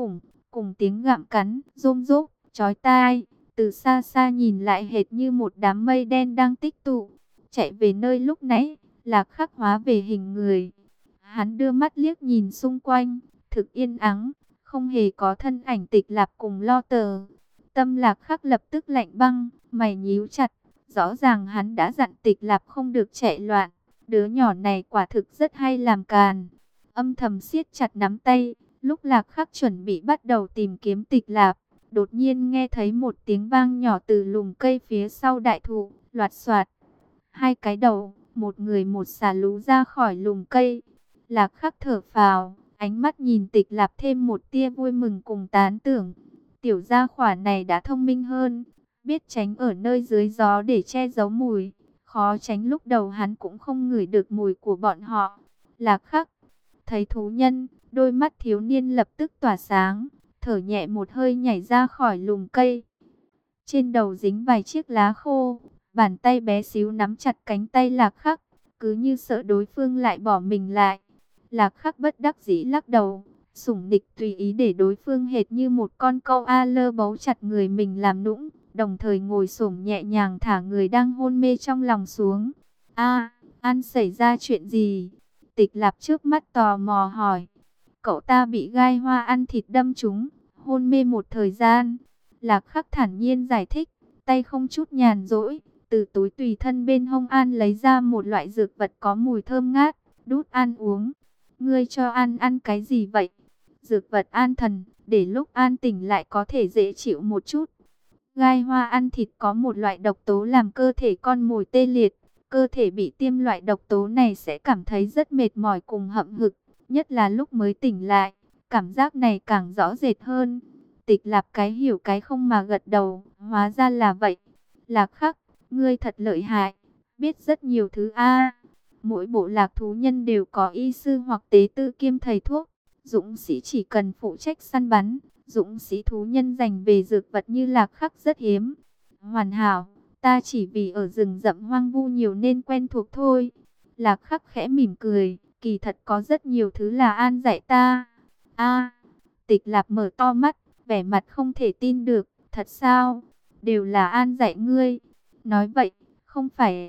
cùng tiếng gặm cắn, rôm rốp, chói tai. Từ xa xa nhìn lại hệt như một đám mây đen đang tích tụ, chạy về nơi lúc nãy. Lạc Khắc hóa về hình người. Hắn đưa mắt liếc nhìn xung quanh, thực yên ắng, không hề có thân ảnh Tịch Lạp cùng Lo Tờ. Tâm Lạc Khắc lập tức lạnh băng, mày nhíu chặt. Rõ ràng hắn đã dặn Tịch Lạp không được chạy loạn. Đứa nhỏ này quả thực rất hay làm càn. Âm thầm siết chặt nắm tay, lúc Lạc Khắc chuẩn bị bắt đầu tìm kiếm Tịch Lạp, đột nhiên nghe thấy một tiếng vang nhỏ từ lùm cây phía sau đại thụ, loạt soạt. Hai cái đầu, một người một xà lú ra khỏi lùm cây. Lạc Khắc thở phào, ánh mắt nhìn Tịch Lạp thêm một tia vui mừng cùng tán tưởng. Tiểu gia khỏa này đã thông minh hơn, biết tránh ở nơi dưới gió để che giấu mùi. Khó tránh lúc đầu hắn cũng không ngửi được mùi của bọn họ. Lạc Khắc thấy thú nhân, đôi mắt thiếu niên lập tức tỏa sáng, thở nhẹ một hơi nhảy ra khỏi lùm cây. Trên đầu dính vài chiếc lá khô, bàn tay bé xíu nắm chặt cánh tay Lạc Khắc, cứ như sợ đối phương lại bỏ mình lại. Lạc Khắc bất đắc dĩ lắc đầu, sủng nịch tùy ý để đối phương hệt như một con câu a lơ bấu chặt người mình làm nũng, đồng thời ngồi xổm nhẹ nhàng thả người đang hôn mê trong lòng xuống. A, An xảy ra chuyện gì? Tịch Lạp trước mắt tò mò hỏi. Cậu ta bị gai hoa ăn thịt đâm trúng, hôn mê một thời gian. Lạc Khắc thản nhiên giải thích, tay không chút nhàn rỗi, từ túi tùy thân bên hông An lấy ra một loại dược vật có mùi thơm ngát, đút An uống. Ngươi cho An ăn cái gì vậy? Dược vật an thần, để lúc An tỉnh lại có thể dễ chịu một chút. Gai hoa ăn thịt có một loại độc tố làm cơ thể con mồi tê liệt. Cơ thể bị tiêm loại độc tố này sẽ cảm thấy rất mệt mỏi cùng hậm hực, nhất là lúc mới tỉnh lại, cảm giác này càng rõ rệt hơn. Tịch Lạp cái hiểu cái không mà gật đầu, hóa ra là vậy. Lạc Khắc, ngươi thật lợi hại, biết rất nhiều thứ a. Mỗi bộ lạc thú nhân đều có y sư hoặc tế tư kiêm thầy thuốc. Dũng sĩ chỉ cần phụ trách săn bắn, dũng sĩ thú nhân dành về dược vật như Lạc Khắc rất hiếm. Hoàn hảo, ta chỉ vì ở rừng rậm hoang vu nhiều nên quen thuộc thôi. Lạc Khắc khẽ mỉm cười, kỳ thật có rất nhiều thứ là An dạy ta. A, Tịch Lạp mở to mắt, vẻ mặt không thể tin được, thật sao? Đều là An dạy ngươi. Nói vậy, không phải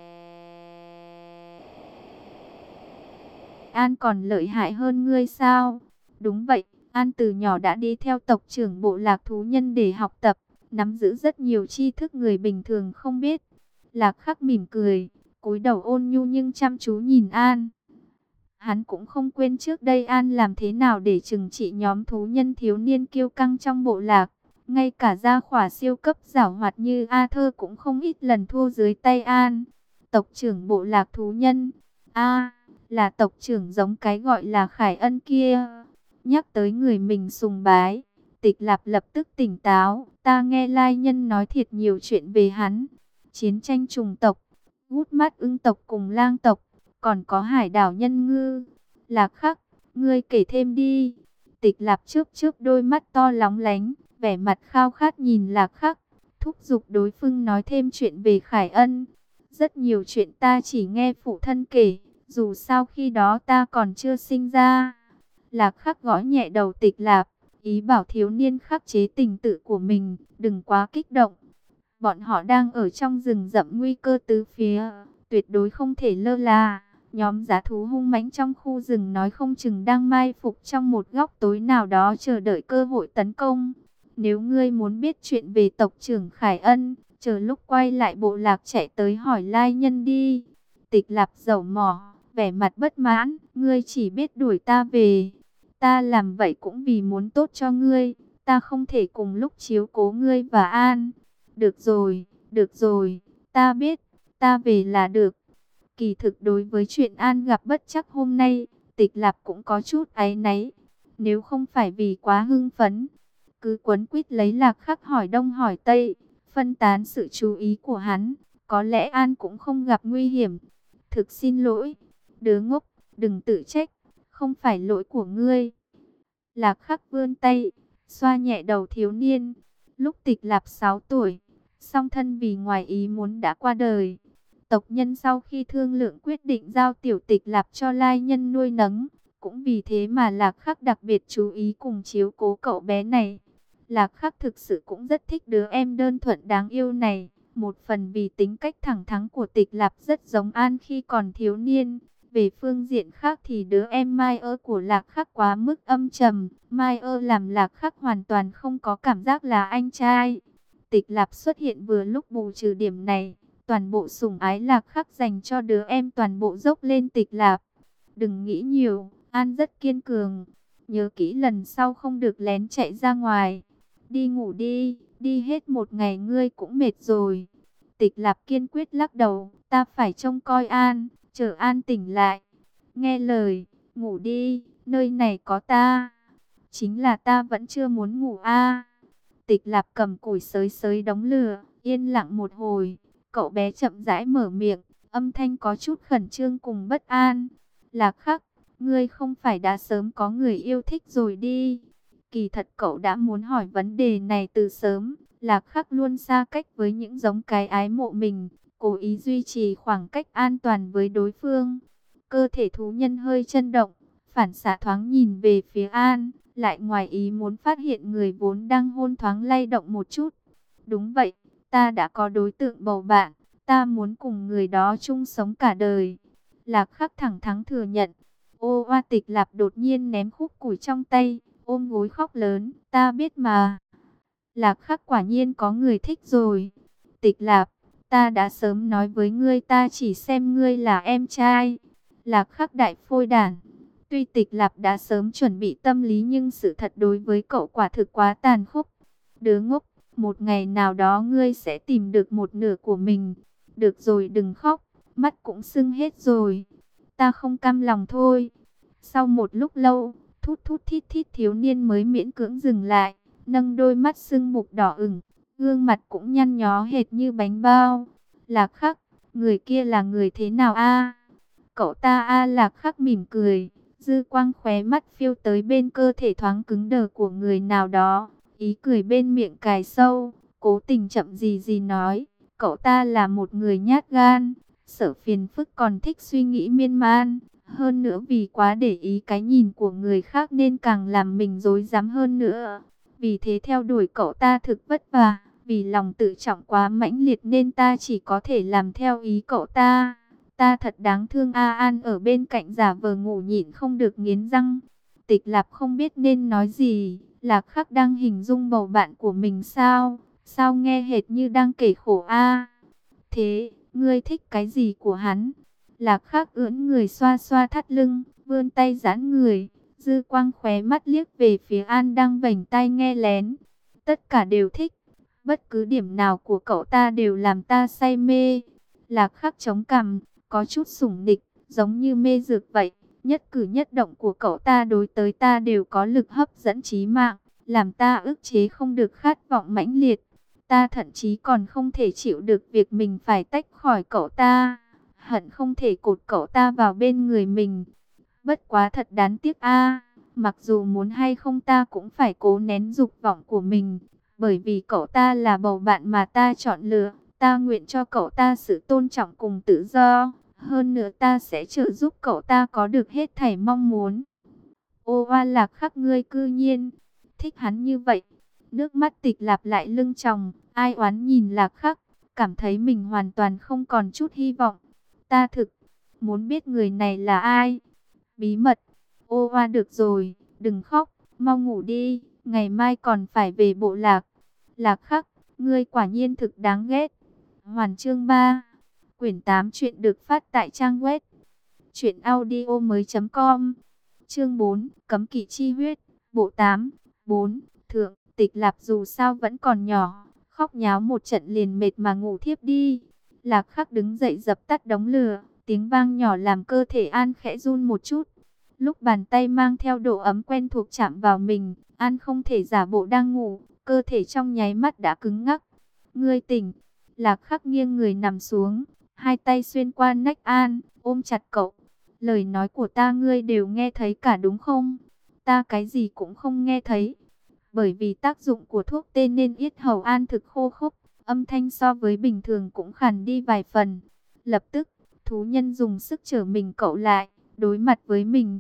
An còn lợi hại hơn ngươi sao? Đúng vậy, An từ nhỏ đã đi theo tộc trưởng bộ lạc thú nhân để học tập, nắm giữ rất nhiều tri thức người bình thường không biết. Lạc Khắc mỉm cười, cúi đầu ôn nhu nhưng chăm chú nhìn An. Hắn cũng không quên trước đây An làm thế nào để trừng trị nhóm thú nhân thiếu niên kiêu căng trong bộ lạc. Ngay cả gia khỏa siêu cấp giảo hoạt như A Thơ cũng không ít lần thua dưới tay An. Tộc trưởng bộ lạc thú nhân. A, là tộc trưởng giống cái gọi là Khải Ân kia. Nhắc tới người mình sùng bái, Tịch Lạp lập tức tỉnh táo. Ta nghe lai nhân nói thiệt nhiều chuyện về hắn. Chiến tranh trùng tộc, Gút Mắt Ưng tộc cùng Lang tộc, còn có hải đảo Nhân Ngư. Lạc Khắc, ngươi kể thêm đi. Tịch Lạp chớp chớp đôi mắt to lóng lánh, vẻ mặt khao khát nhìn Lạc Khắc, thúc giục đối phương nói thêm chuyện về Khải Ân. Rất nhiều chuyện ta chỉ nghe phụ thân kể, dù sao khi đó ta còn chưa sinh ra. Lạc Khắc gõ nhẹ đầu Tịch Lạp, ý bảo thiếu niên khắc chế tình tự của mình, đừng quá kích động. Bọn họ đang ở trong rừng rậm nguy cơ tứ phía, tuyệt đối không thể lơ là. Nhóm dã thú hung mãnh trong khu rừng nói không chừng đang mai phục trong một góc tối nào đó chờ đợi cơ hội tấn công. Nếu ngươi muốn biết chuyện về tộc trưởng Khải Ân, chờ lúc quay lại bộ lạc chạy tới hỏi lai nhân đi. Tịch Lạp dầu mỏ, vẻ mặt bất mãn, ngươi chỉ biết đuổi ta về. Ta làm vậy cũng vì muốn tốt cho ngươi, ta không thể cùng lúc chiếu cố ngươi và An. Được rồi, được rồi, ta biết, ta về là được. Kỳ thực đối với chuyện An gặp bất trắc hôm nay, Tịch Lạp cũng có chút áy náy. Nếu không phải vì quá hưng phấn, cứ quấn quýt lấy Lạc Khắc hỏi đông hỏi tây, phân tán sự chú ý của hắn, có lẽ An cũng không gặp nguy hiểm. Thực xin lỗi, đứa ngốc, đừng tự trách, không phải lỗi của ngươi. Lạc Khắc vươn tay, xoa nhẹ đầu thiếu niên. Lúc Tịch Lạp sáu tuổi, song thân vì ngoài ý muốn đã qua đời. Tộc nhân sau khi thương lượng quyết định giao tiểu Tịch Lạp cho lai nhân nuôi nấng. Cũng vì thế mà Lạc Khắc đặc biệt chú ý cùng chiếu cố cậu bé này. Lạc Khắc thực sự cũng rất thích đứa em đơn thuần đáng yêu này. Một phần vì tính cách thẳng thắn của Tịch Lạp rất giống An khi còn thiếu niên. Về phương diện khác thì đứa em Mai ơ của Lạc Khắc quá mức âm trầm. Mai ơ làm Lạc Khắc hoàn toàn không có cảm giác là anh trai. Tịch Lạp xuất hiện vừa lúc bù trừ điểm này. Toàn bộ sủng ái Lạc Khắc dành cho đứa em toàn bộ dốc lên Tịch Lạp. Đừng nghĩ nhiều, An rất kiên cường. Nhớ kỹ lần sau không được lén chạy ra ngoài. Đi ngủ đi, đi hết một ngày ngươi cũng mệt rồi. Tịch Lạp kiên quyết lắc đầu, ta phải trông coi An, chờ An tỉnh lại. Nghe lời, ngủ đi, nơi này có ta. Chính là ta vẫn chưa muốn ngủ a. Tịch Lạp cầm củi xới xới đống lửa, yên lặng một hồi. Cậu bé chậm rãi mở miệng, âm thanh có chút khẩn trương cùng bất an. Lạc Khắc, ngươi không phải đã sớm có người yêu thích rồi đi. Kỳ thật cậu đã muốn hỏi vấn đề này từ sớm. Lạc Khắc luôn xa cách với những giống cái ái mộ mình, cố ý duy trì khoảng cách an toàn với đối phương. Cơ thể thú nhân hơi chấn động, phản xạ thoáng nhìn về phía An, lại ngoài ý muốn phát hiện người vốn đang hôn thoáng lay động một chút. Đúng vậy, ta đã có đối tượng bầu bạn, ta muốn cùng người đó chung sống cả đời. Lạc Khắc thẳng thắn thừa nhận. Ô Oa Tịch Lạp đột nhiên ném khúc củi trong tay, ôm gối khóc lớn, ta biết mà. Lạc Khắc quả nhiên có người thích rồi. Tịch Lạp, ta đã sớm nói với ngươi ta chỉ xem ngươi là em trai. Lạc Khắc đại phôi đản. Tuy Tịch Lạp đã sớm chuẩn bị tâm lý nhưng sự thật đối với cậu quả thực quá tàn khốc. Đứa ngốc, một ngày nào đó ngươi sẽ tìm được một nửa của mình. Được rồi đừng khóc, mắt cũng sưng hết rồi. Ta không cam lòng thôi. Sau một lúc lâu, thút thút thít thít thiếu niên mới miễn cưỡng dừng lại, nâng đôi mắt sưng mục đỏ ửng, gương mặt cũng nhăn nhó hệt như bánh bao. Lạc Khắc, người kia là người thế nào a? Cậu ta a? Lạc Khắc mỉm cười, dư quang khóe mắt phiêu tới bên cơ thể thoáng cứng đờ của người nào đó, ý cười bên miệng cài sâu, cố tình chậm gì gì nói, cậu ta là một người nhát gan, sợ phiền phức còn thích suy nghĩ miên man. Hơn nữa vì quá để ý cái nhìn của người khác nên càng làm mình rối rắm hơn nữa. Vì thế theo đuổi cậu ta thực vất vả. Vì lòng tự trọng quá mãnh liệt nên ta chỉ có thể làm theo ý cậu ta. Ta thật đáng thương a. An ở bên cạnh giả vờ ngủ nhịn không được nghiến răng. Tịch Lạp không biết nên nói gì. Lạc Khắc đang hình dung bầu bạn của mình sao? Sao nghe hệt như đang kể khổ a? Thế, ngươi thích cái gì của hắn? Lạc Khắc ưỡn người xoa xoa thắt lưng, vươn tay giãn người, dư quang khóe mắt liếc về phía An đang vểnh tai nghe lén. Tất cả đều thích, bất cứ điểm nào của cậu ta đều làm ta say mê. Lạc Khắc chống cằm, có chút sủng nịch, giống như mê dược vậy. Nhất cử nhất động của cậu ta đối tới ta đều có lực hấp dẫn chí mạng, làm ta ức chế không được khát vọng mãnh liệt. Ta thậm chí còn không thể chịu được việc mình phải tách khỏi cậu ta. Hận không thể cột cậu ta vào bên người mình. Bất quá thật đáng tiếc a. Mặc dù muốn hay không ta cũng phải cố nén dục vọng của mình. Bởi vì cậu ta là bầu bạn mà ta chọn lựa. Ta nguyện cho cậu ta sự tôn trọng cùng tự do. Hơn nữa ta sẽ trợ giúp cậu ta có được hết thảy mong muốn. Ô Oa Lạc Khắc, ngươi cư nhiên thích hắn như vậy. Nước mắt Tịch Lạp lại lưng tròng. Ai oán nhìn Lạc Khắc, cảm thấy mình hoàn toàn không còn chút hy vọng. Ta thực muốn biết người này là ai. Bí mật. Ô Oa được rồi, đừng khóc, mau ngủ đi, ngày mai còn phải về bộ lạc. Lạc Khắc, ngươi quả nhiên thực đáng ghét. Hoàn chương ba, quyển tám truyện được phát tại trang web truyện audio mới chấm com. Chương bốn, cấm kỵ chi huyết, bộ tám. bốn. Thượng, Tịch Lạp dù sao vẫn còn nhỏ, khóc nháo một trận liền mệt mà ngủ thiếp đi. Lạc Khắc đứng dậy dập tắt đống lửa, tiếng vang nhỏ làm cơ thể An khẽ run một chút. Lúc bàn tay mang theo độ ấm quen thuộc chạm vào mình, An không thể giả bộ đang ngủ, cơ thể trong nháy mắt đã cứng ngắc. Ngươi tỉnh. Lạc Khắc nghiêng người nằm xuống, hai tay xuyên qua nách An, ôm chặt cậu. Lời nói của ta ngươi đều nghe thấy cả đúng không? Ta cái gì cũng không nghe thấy. Bởi vì tác dụng của thuốc tê nên yết hầu An thực khô khốc, âm thanh so với bình thường cũng khàn đi vài phần. Lập tức, thú nhân dùng sức trở mình cậu lại, đối mặt với mình.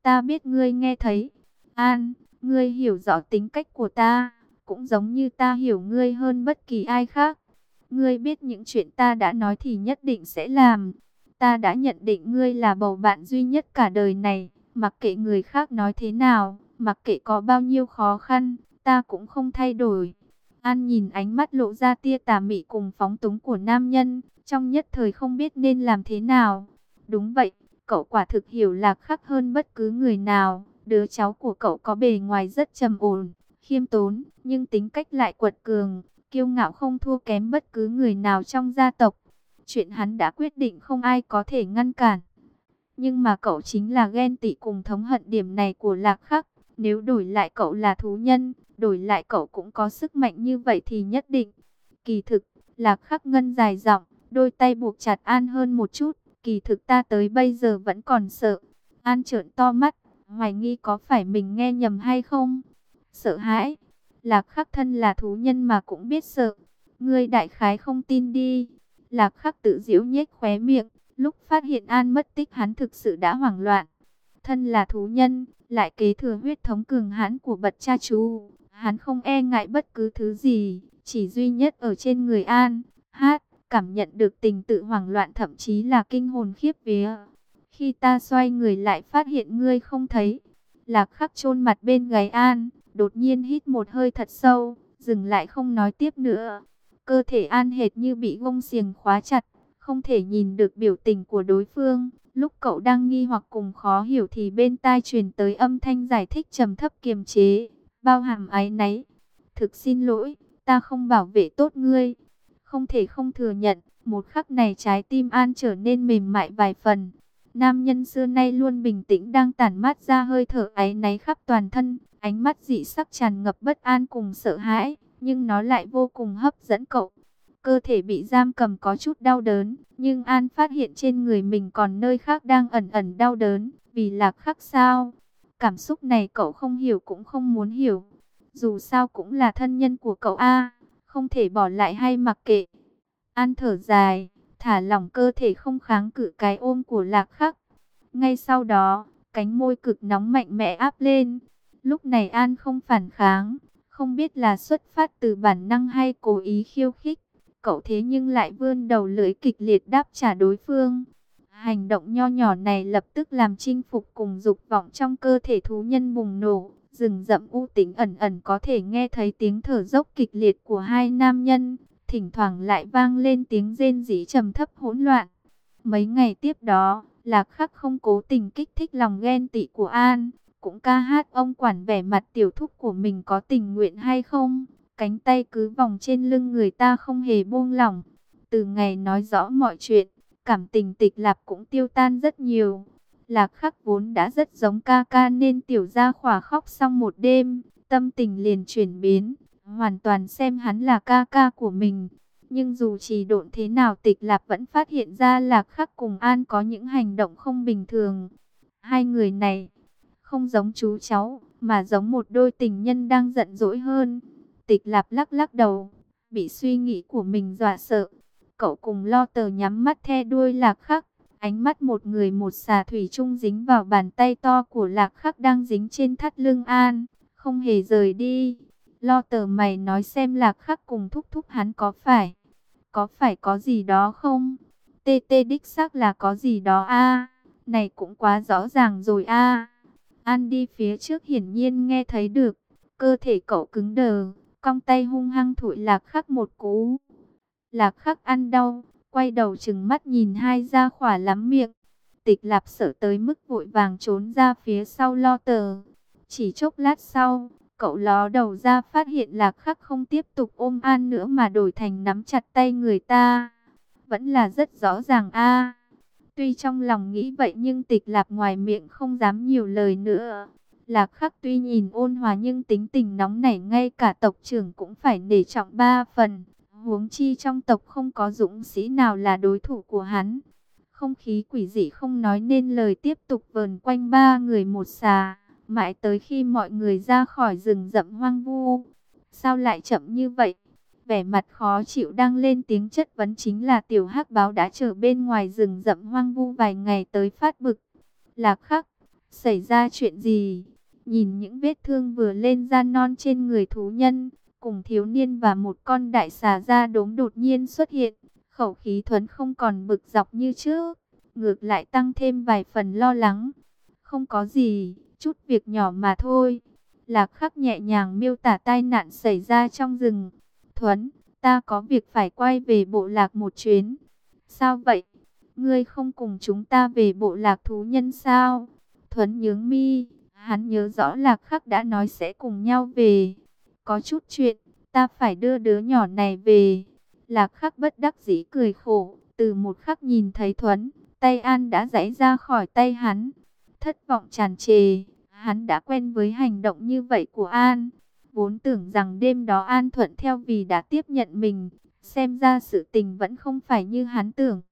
Ta biết ngươi nghe thấy. An, ngươi hiểu rõ tính cách của ta, cũng giống như ta hiểu ngươi hơn bất kỳ ai khác. Ngươi biết những chuyện ta đã nói thì nhất định sẽ làm. Ta đã nhận định ngươi là bầu bạn duy nhất cả đời này, mặc kệ người khác nói thế nào, mặc kệ có bao nhiêu khó khăn, ta cũng không thay đổi. An nhìn ánh mắt lộ ra tia tà mị cùng phóng túng của nam nhân, trong nhất thời không biết nên làm thế nào. Đúng vậy, cậu quả thực hiểu Lạc Khắc hơn bất cứ người nào. Đứa cháu của cậu có bề ngoài rất trầm ổn, khiêm tốn, nhưng tính cách lại quật cường, kiêu ngạo không thua kém bất cứ người nào trong gia tộc. Chuyện hắn đã quyết định không ai có thể ngăn cản. Nhưng mà cậu chính là ghen tị cùng thống hận điểm này của Lạc Khắc. Nếu đổi lại cậu là thú nhân, đổi lại cậu cũng có sức mạnh như vậy thì nhất định. Kỳ thực, Lạc Khắc ngân dài giọng, đôi tay buộc chặt An hơn một chút. Kỳ thực ta tới bây giờ vẫn còn sợ. An trợn to mắt, hoài nghi có phải mình nghe nhầm hay không. Sợ hãi. Lạc Khắc thân là thú nhân mà cũng biết sợ. Ngươi đại khái không tin đi. Lạc Khắc tự giễu nhếch khóe miệng. Lúc phát hiện An mất tích hắn thực sự đã hoảng loạn. Thân là thú nhân, lại kế thừa huyết thống cường hãn của bậc cha chú. Hắn không e ngại bất cứ thứ gì. Chỉ duy nhất ở trên người An. Hát, cảm nhận được tình tự hoảng loạn thậm chí là kinh hồn khiếp vía. Khi ta xoay người lại phát hiện ngươi không thấy. Lạc Khắc chôn mặt bên gáy An, đột nhiên hít một hơi thật sâu, dừng lại không nói tiếp nữa. Cơ thể An hệt như bị gông xiềng khóa chặt, không thể nhìn được biểu tình của đối phương. Lúc cậu đang nghi hoặc cùng khó hiểu thì bên tai truyền tới âm thanh giải thích trầm thấp kiềm chế, bao hàm áy náy. Thực xin lỗi, ta không bảo vệ tốt ngươi. Không thể không thừa nhận, một khắc này trái tim An trở nên mềm mại vài phần. Nam nhân xưa nay luôn bình tĩnh đang tản mát ra hơi thở áy náy khắp toàn thân, ánh mắt dị sắc tràn ngập bất an cùng sợ hãi, nhưng nó lại vô cùng hấp dẫn cậu. Cơ thể bị giam cầm có chút đau đớn, nhưng An phát hiện trên người mình còn nơi khác đang ẩn ẩn đau đớn, vì Lạc Khắc sao? Cảm xúc này cậu không hiểu cũng không muốn hiểu. Dù sao cũng là thân nhân của cậu a, không thể bỏ lại hay mặc kệ. An thở dài, thả lỏng cơ thể không kháng cự cái ôm của Lạc Khắc. Ngay sau đó, cánh môi cực nóng mạnh mẽ áp lên. Lúc này An không phản kháng, không biết là xuất phát từ bản năng hay cố ý khiêu khích. Cậu thế nhưng lại vươn đầu lưỡi kịch liệt đáp trả đối phương. Hành động nho nhỏ này lập tức làm chinh phục cùng dục vọng trong cơ thể thú nhân bùng nổ. Rừng rậm u tĩnh ẩn ẩn có thể nghe thấy tiếng thở dốc kịch liệt của hai nam nhân. Thỉnh thoảng lại vang lên tiếng rên rỉ trầm thấp hỗn loạn. Mấy ngày tiếp đó, Lạc Khắc không cố tình kích thích lòng ghen tị của An, cũng ca hát ông quản vẻ mặt tiểu thúc của mình có tình nguyện hay không. Cánh tay cứ vòng trên lưng người ta không hề buông lỏng. Từ ngày nói rõ mọi chuyện, cảm tình Tịch Lạp cũng tiêu tan rất nhiều. Lạc Khắc vốn đã rất giống ca ca nên tiểu gia khỏa khóc xong một đêm, tâm tình liền chuyển biến, hoàn toàn xem hắn là ca ca của mình. Nhưng dù trì độn thế nào Tịch Lạp vẫn phát hiện ra Lạc Khắc cùng An có những hành động không bình thường. Hai người này không giống chú cháu, mà giống một đôi tình nhân đang giận dỗi hơn. Tịch Lạp lắc lắc đầu, bị suy nghĩ của mình dọa sợ. Cậu cùng Lo Tờ nhắm mắt the đuôi Lạc Khắc. Ánh mắt một người một xà thủy chung dính vào bàn tay to của Lạc Khắc đang dính trên thắt lưng An, không hề rời đi. Lo Tờ mày nói xem Lạc Khắc cùng thúc thúc hắn có phải, có phải có gì đó không? Tê tê đích xác là có gì đó a, này cũng quá rõ ràng rồi a. An đi phía trước hiển nhiên nghe thấy được, cơ thể cậu cứng đờ, cong tay hung hăng thụi Lạc Khắc một cú. Lạc Khắc ăn đau, quay đầu trừng mắt nhìn hai gia khỏa lắm miệng. Tịch Lạp sợ tới mức vội vàng trốn ra phía sau Lo Tờ. Chỉ chốc lát sau, cậu ló đầu ra phát hiện Lạc Khắc không tiếp tục ôm An nữa mà đổi thành nắm chặt tay người ta. Vẫn là rất rõ ràng a. Tuy trong lòng nghĩ vậy nhưng Tịch Lạp ngoài miệng không dám nhiều lời nữa. Lạc Khắc tuy nhìn ôn hòa nhưng tính tình nóng nảy, ngay cả tộc trưởng cũng phải nể trọng ba phần. Huống chi trong tộc không có dũng sĩ nào là đối thủ của hắn. Không khí quỷ dị không nói nên lời tiếp tục vờn quanh ba người một xà, mãi tới khi mọi người ra khỏi rừng rậm hoang vu. Sao lại chậm như vậy? Vẻ mặt khó chịu đang lên tiếng chất vấn chính là tiểu hắc báo đã chờ bên ngoài rừng rậm hoang vu vài ngày tới phát bực. Lạc Khắc, Xảy ra chuyện gì? Nhìn những vết thương vừa lên da non trên người thú nhân, cùng thiếu niên và một con đại xà da đốm đột nhiên xuất hiện, khẩu khí Thuấn không còn bực dọc như trước, ngược lại tăng thêm vài phần lo lắng. Không có gì, chút việc nhỏ mà thôi. Lạc Khắc nhẹ nhàng miêu tả tai nạn xảy ra trong rừng. Thuấn, ta có việc phải quay về bộ lạc một chuyến. Sao vậy? Ngươi không cùng chúng ta về bộ lạc thú nhân sao? Thuấn nhướng mi, hắn nhớ rõ Lạc Khắc đã nói sẽ cùng nhau về. Có chút chuyện, ta phải đưa đứa nhỏ này về. Lạc Khắc bất đắc dĩ cười khổ, từ một khắc nhìn thấy Thuấn, tay An đã giãy ra khỏi tay hắn. Thất vọng tràn trề, hắn đã quen với hành động như vậy của An. Vốn tưởng rằng đêm đó An thuận theo vì đã tiếp nhận mình, xem ra sự tình vẫn không phải như hắn tưởng.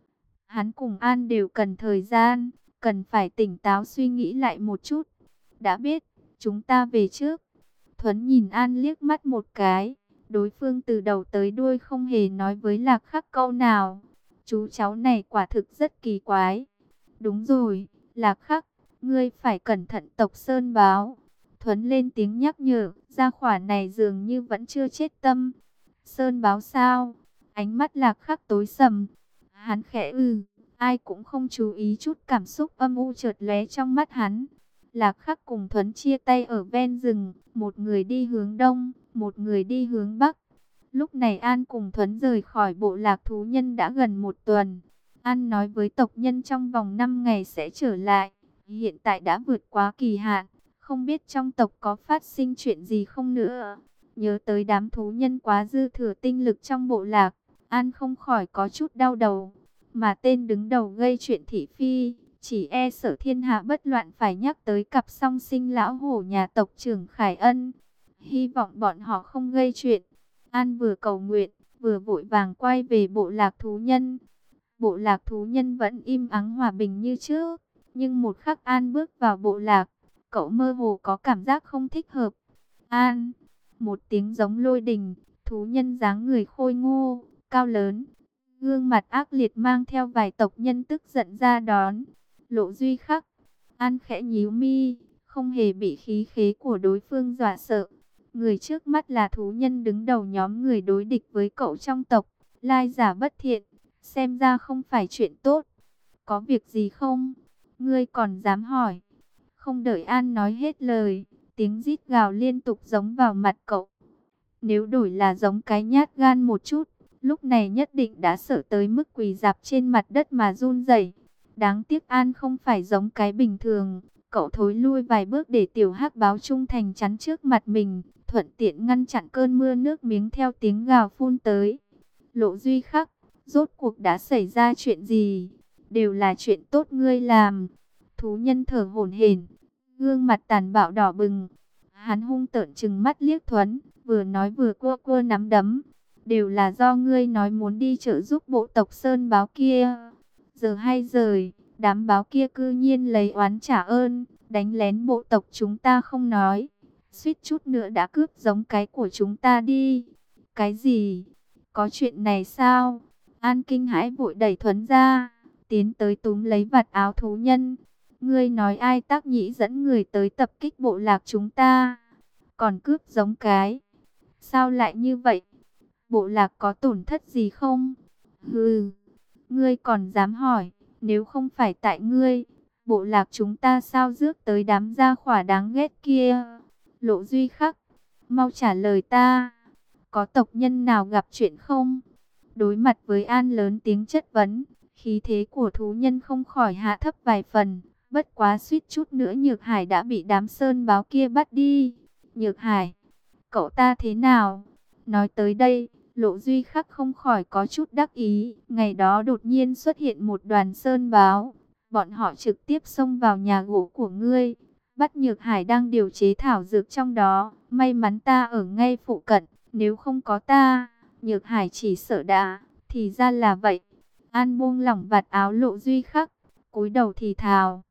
Hắn cùng An đều cần thời gian, cần phải tỉnh táo suy nghĩ lại một chút. Đã biết, chúng ta về trước. Thuấn nhìn An liếc mắt một cái, đối phương từ đầu tới đuôi không hề nói với Lạc Khắc câu nào. Chú cháu này quả thực rất kỳ quái. Đúng rồi, Lạc Khắc, ngươi phải cẩn thận tộc Sơn Báo. Thuấn lên tiếng nhắc nhở, gia hỏa này dường như vẫn chưa chết tâm. Sơn Báo sao? Ánh mắt Lạc Khắc tối sầm. Hắn khẽ ừ, ai cũng không chú ý chút cảm xúc âm u chợt lóe trong mắt hắn. Lạc Khắc cùng Thuấn chia tay ở ven rừng, một người đi hướng đông, một người đi hướng bắc. Lúc này An cùng Thuấn rời khỏi bộ lạc thú nhân đã gần một tuần. An nói với tộc nhân trong vòng năm ngày sẽ trở lại. Hiện tại đã vượt quá kỳ hạn, không biết trong tộc có phát sinh chuyện gì không nữa. Nhớ tới đám thú nhân quá dư thừa tinh lực trong bộ lạc, An không khỏi có chút đau đầu. Mà tên đứng đầu gây chuyện thị phi, chỉ e sợ thiên hạ bất loạn phải nhắc tới cặp song sinh lão hổ nhà tộc trưởng Khải Ân. Hy vọng bọn họ không gây chuyện. An vừa cầu nguyện, vừa vội vàng quay về bộ lạc thú nhân. Bộ lạc thú nhân vẫn im ắng hòa bình như trước. Nhưng một khắc An bước vào bộ lạc, cậu mơ hồ có cảm giác không thích hợp. An, một tiếng giống lôi đình, thú nhân dáng người khôi ngô, cao lớn, gương mặt ác liệt mang theo vài tộc nhân tức giận ra đón. Lộ Duy Khắc, An khẽ nhíu mi, không hề bị khí khế của đối phương dọa sợ. Người trước mắt là thú nhân đứng đầu nhóm người đối địch với cậu trong tộc, lai giả bất thiện, xem ra không phải chuyện tốt. Có việc gì không? Ngươi còn dám hỏi? Không đợi An nói hết lời, tiếng rít gào liên tục giống vào mặt cậu. Nếu đổi là giống cái nhát gan một chút, lúc này nhất định đã sợ tới mức quỳ rạp trên mặt đất mà run rẩy. Đáng tiếc An không phải giống cái bình thường, cậu thối lui vài bước để tiểu hắc báo trung thành chắn trước mặt mình, thuận tiện ngăn chặn cơn mưa nước miếng theo tiếng gào phun tới. Lộ Duy Khắc, rốt cuộc đã xảy ra chuyện gì? Đều là chuyện tốt ngươi làm. Thú nhân thở hổn hển, gương mặt tàn bạo đỏ bừng. Hắn hung tợn trừng mắt liếc Thuấn, vừa nói vừa cua cua nắm đấm. Đều là do ngươi nói muốn đi trợ giúp bộ tộc Sơn Báo kia. Giờ hay rời, đám báo kia cư nhiên lấy oán trả ơn, đánh lén bộ tộc chúng ta không nói. Suýt chút nữa đã cướp giống cái của chúng ta đi. Cái gì? Có chuyện này sao? An kinh hãi vội đẩy Thuấn ra, tiến tới túm lấy vạt áo thú nhân. Ngươi nói ai tác nhĩ dẫn người tới tập kích bộ lạc chúng ta, còn cướp giống cái. Sao lại như vậy? Bộ lạc có tổn thất gì không? Hừ, ngươi còn dám hỏi, nếu không phải tại ngươi, bộ lạc chúng ta sao rước tới đám gia hỏa đáng ghét kia? Lộ Duy Khắc, mau trả lời ta, có tộc nhân nào gặp chuyện không? Đối mặt với An lớn tiếng chất vấn, khí thế của thú nhân không khỏi hạ thấp vài phần. Bất quá suýt chút nữa Nhược Hải đã bị đám Sơn Báo kia bắt đi. Nhược Hải, cậu ta thế nào? Nói tới đây, Lộ Duy Khắc không khỏi có chút đắc ý. Ngày đó đột nhiên xuất hiện một đoàn Sơn Báo. Bọn họ trực tiếp xông vào nhà gỗ của ngươi, bắt Nhược Hải đang điều chế thảo dược trong đó. May mắn ta ở ngay phụ cận, nếu không có ta, Nhược Hải chỉ sợ đã. Thì ra là vậy. An buông lỏng vạt áo Lộ Duy Khắc, cúi đầu thì thào.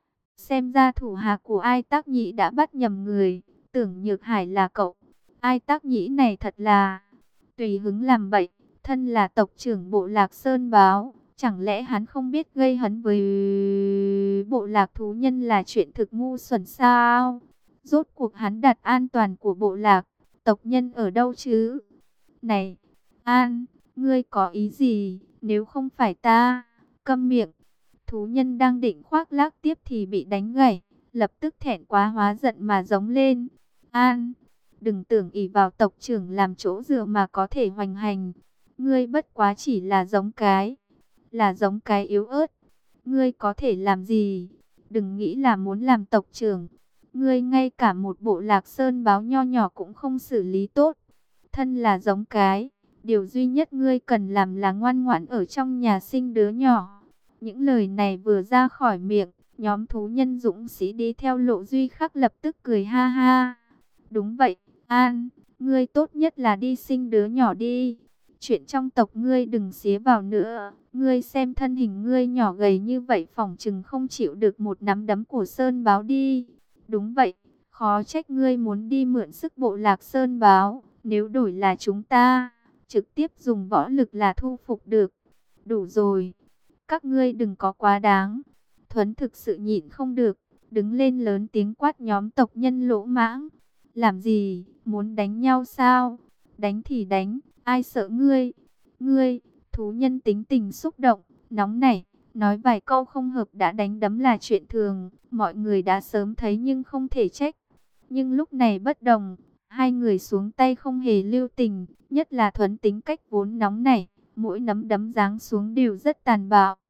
Xem ra thủ hạ của Ai Tác Nhĩ đã bắt nhầm người, tưởng Nhược Hải là cậu. Ai Tác Nhĩ này thật là tùy hứng làm bậy, thân là tộc trưởng bộ lạc Sơn Báo, chẳng lẽ hắn không biết gây hấn với núi bộ lạc thú nhân là chuyện thực ngu xuẩn sao? Rốt cuộc hắn đặt an toàn của bộ lạc, tộc nhân ở đâu chứ? Này, An, ngươi có ý gì? Nếu không phải ta, câm miệng. Thú nhân đang định khoác lác tiếp thì bị đánh gãy, lập tức thẹn quá hóa giận mà giống lên. An, đừng tưởng ỷ vào tộc trưởng làm chỗ dựa mà có thể hoành hành. Ngươi bất quá chỉ là giống cái, là giống cái yếu ớt. Ngươi có thể làm gì? Đừng nghĩ là muốn làm tộc trưởng. Ngươi ngay cả một bộ lạc sơn báo nho nhỏ cũng không xử lý tốt. Thân là giống cái, điều duy nhất ngươi cần làm là ngoan ngoãn ở trong nhà sinh đứa nhỏ. Những lời này vừa ra khỏi miệng, nhóm thú nhân dũng sĩ đi theo Lộ Duy Khắc lập tức cười ha ha. Đúng vậy, An, ngươi tốt nhất là đi sinh đứa nhỏ đi. Chuyện trong tộc ngươi đừng xía vào nữa. Ngươi xem thân hình ngươi nhỏ gầy như vậy, phỏng chừng không chịu được một nắm đấm của Sơn Báo đi. Đúng vậy, khó trách ngươi muốn đi mượn sức bộ lạc Sơn Báo. Nếu đổi là chúng ta, trực tiếp dùng võ lực là thu phục được. Đủ rồi, các ngươi đừng có quá đáng. Thuấn thực sự nhịn không được, đứng lên lớn tiếng quát nhóm tộc nhân lỗ mãng. Làm gì, muốn đánh nhau sao? Đánh thì đánh, ai sợ ngươi? Ngươi, thú nhân tính tình xúc động, nóng nảy, nói vài câu không hợp đã đánh đấm là chuyện thường, mọi người đã sớm thấy nhưng không thể trách. Nhưng lúc này bất đồng, hai người xuống tay không hề lưu tình, nhất là Thuấn tính cách vốn nóng nảy, mỗi nắm đấm giáng xuống đều rất tàn bạo.